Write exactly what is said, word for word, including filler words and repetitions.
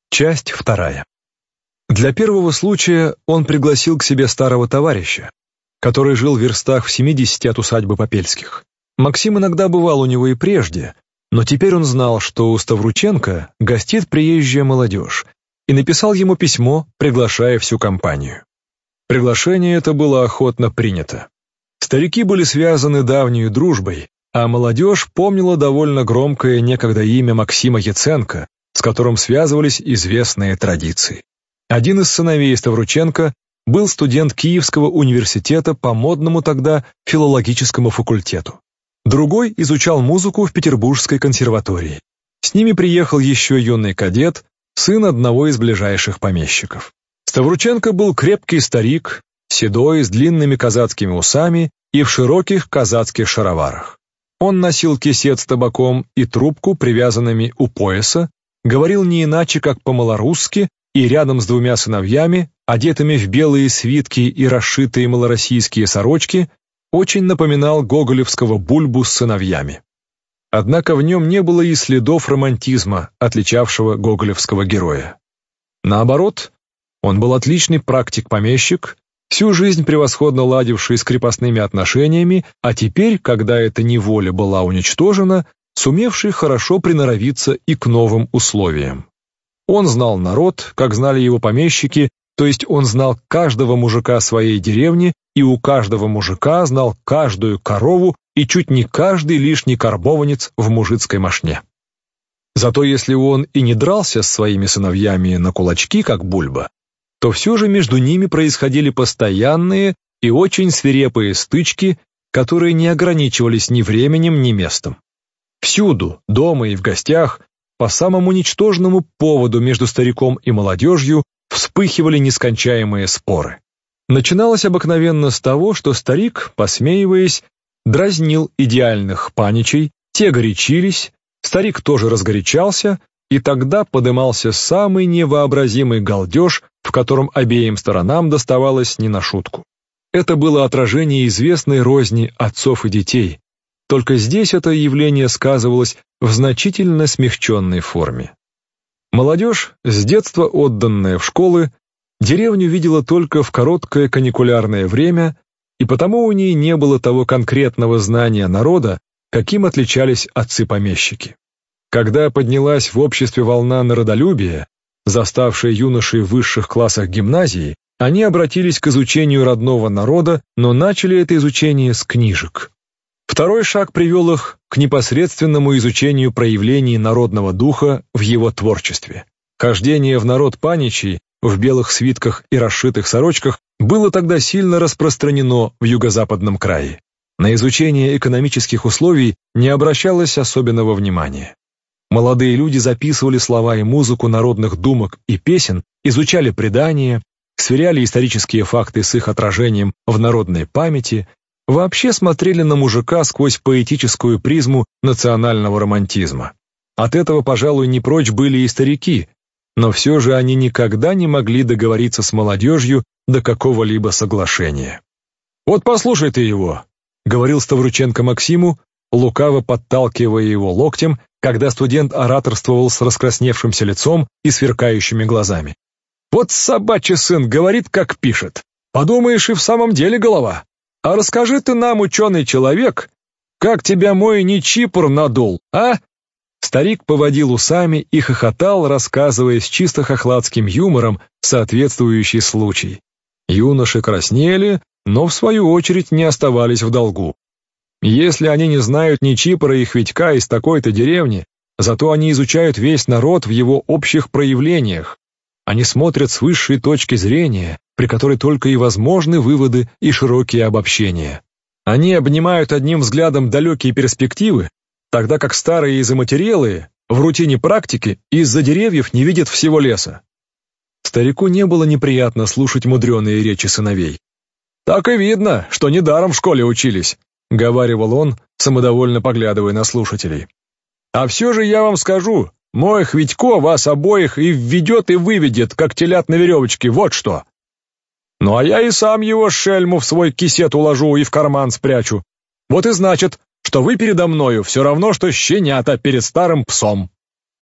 Часть вторая. Для первого случая он пригласил к себе старого товарища, который жил в верстах в семидесяти от усадьбы Попельских. Максим иногда бывал у него и прежде, но теперь он знал, что у Ставрученко гостит приезжая молодежь, и написал ему письмо, приглашая всю компанию. Приглашение это было охотно принято. Старики были связаны давней дружбой, а молодежь помнила довольно громкое некогда имя Максима Яценко, с которым связывались известные традиции. Один из сыновей Ставрученко был студент Киевского университета по модному тогда филологическому факультету. Другой изучал музыку в Петербургской консерватории. С ними приехал еще юный кадет, сын одного из ближайших помещиков. Ставрученко был крепкий старик, седой, с длинными казацкими усами и в широких казацких шароварах. Он носил кисет с табаком и трубку, привязанными у пояса, говорил не иначе, как по-малорусски, и рядом с двумя сыновьями, одетыми в белые свитки и расшитые малороссийские сорочки, очень напоминал гоголевского Бульбу с сыновьями. Однако в нем не было и следов романтизма, отличавшего гоголевского героя. Наоборот, он был отличный практик-помещик, всю жизнь превосходно ладивший с крепостными отношениями, а теперь, когда эта неволя была уничтожена, сумевший хорошо приноровиться и к новым условиям. Он знал народ, как знали его помещики, то есть он знал каждого мужика своей деревни, и у каждого мужика знал каждую корову и чуть не каждый лишний карбованец в мужицкой мошне. Зато если он и не дрался с своими сыновьями на кулачки, как Бульба, то все же между ними происходили постоянные и очень свирепые стычки, которые не ограничивались ни временем, ни местом. Всюду, дома и в гостях, по самому ничтожному поводу между стариком и молодежью вспыхивали нескончаемые споры. Начиналось обыкновенно с того, что старик, посмеиваясь, дразнил идеальных паничей, те горячились, старик тоже разгорячался, и тогда подымался самый невообразимый галдеж, в котором обеим сторонам доставалось не на шутку. Это было отражение известной розни отцов и детей, только здесь это явление сказывалось в значительно смягченной форме. Молодежь, с детства отданная в школы, деревню видела только в короткое каникулярное время, и потому у ней не было того конкретного знания народа, каким отличались отцы-помещики. Когда поднялась в обществе волна народолюбия, заставшая юношей в высших классах гимназии, они обратились к изучению родного народа, но начали это изучение с книжек. Второй шаг привел их к непосредственному изучению проявлений народного духа в его творчестве. Хождение в народ паничей в белых свитках и расшитых сорочках было тогда сильно распространено в юго-западном крае. На изучение экономических условий не обращалось особенного внимания. Молодые люди записывали слова и музыку народных думок и песен, изучали предания, сверяли исторические факты с их отражением в народной памяти, вообще смотрели на мужика сквозь поэтическую призму национального романтизма. От этого, пожалуй, не прочь были и старики, но все же они никогда не могли договориться с молодежью до какого-либо соглашения. «Вот послушай ты его», — говорил Ставрученко Максиму, лукаво подталкивая его локтем, когда студент ораторствовал с раскрасневшимся лицом и сверкающими глазами. «Вот собачий сын говорит, как пишет. Подумаешь, и в самом деле голова. А расскажи ты нам, ученый человек, как тебя мой Нечипор надул, а?» Старик поводил усами и хохотал, рассказывая с чисто хохладским юмором соответствующий случай. Юноши краснели, но в свою очередь не оставались в долгу. Если они не знают Нечипора и Хвитька из такой-то деревни, зато они изучают весь народ в его общих проявлениях. Они смотрят с высшей точки зрения, при которой только и возможны выводы и широкие обобщения. Они обнимают одним взглядом далекие перспективы, тогда как старые и заматерелые в рутине практики из-за деревьев не видят всего леса. Старику не было неприятно слушать мудреные речи сыновей. «Так и видно, что недаром в школе учились», — говаривал он, самодовольно поглядывая на слушателей. «А все же я вам скажу, мой Хвитько вас обоих и введет, и выведет, как телят на веревочке, вот что. Ну а я и сам его шельму в свой кисет уложу и в карман спрячу. Вот и значит, что вы передо мною все равно, что щенята перед старым псом».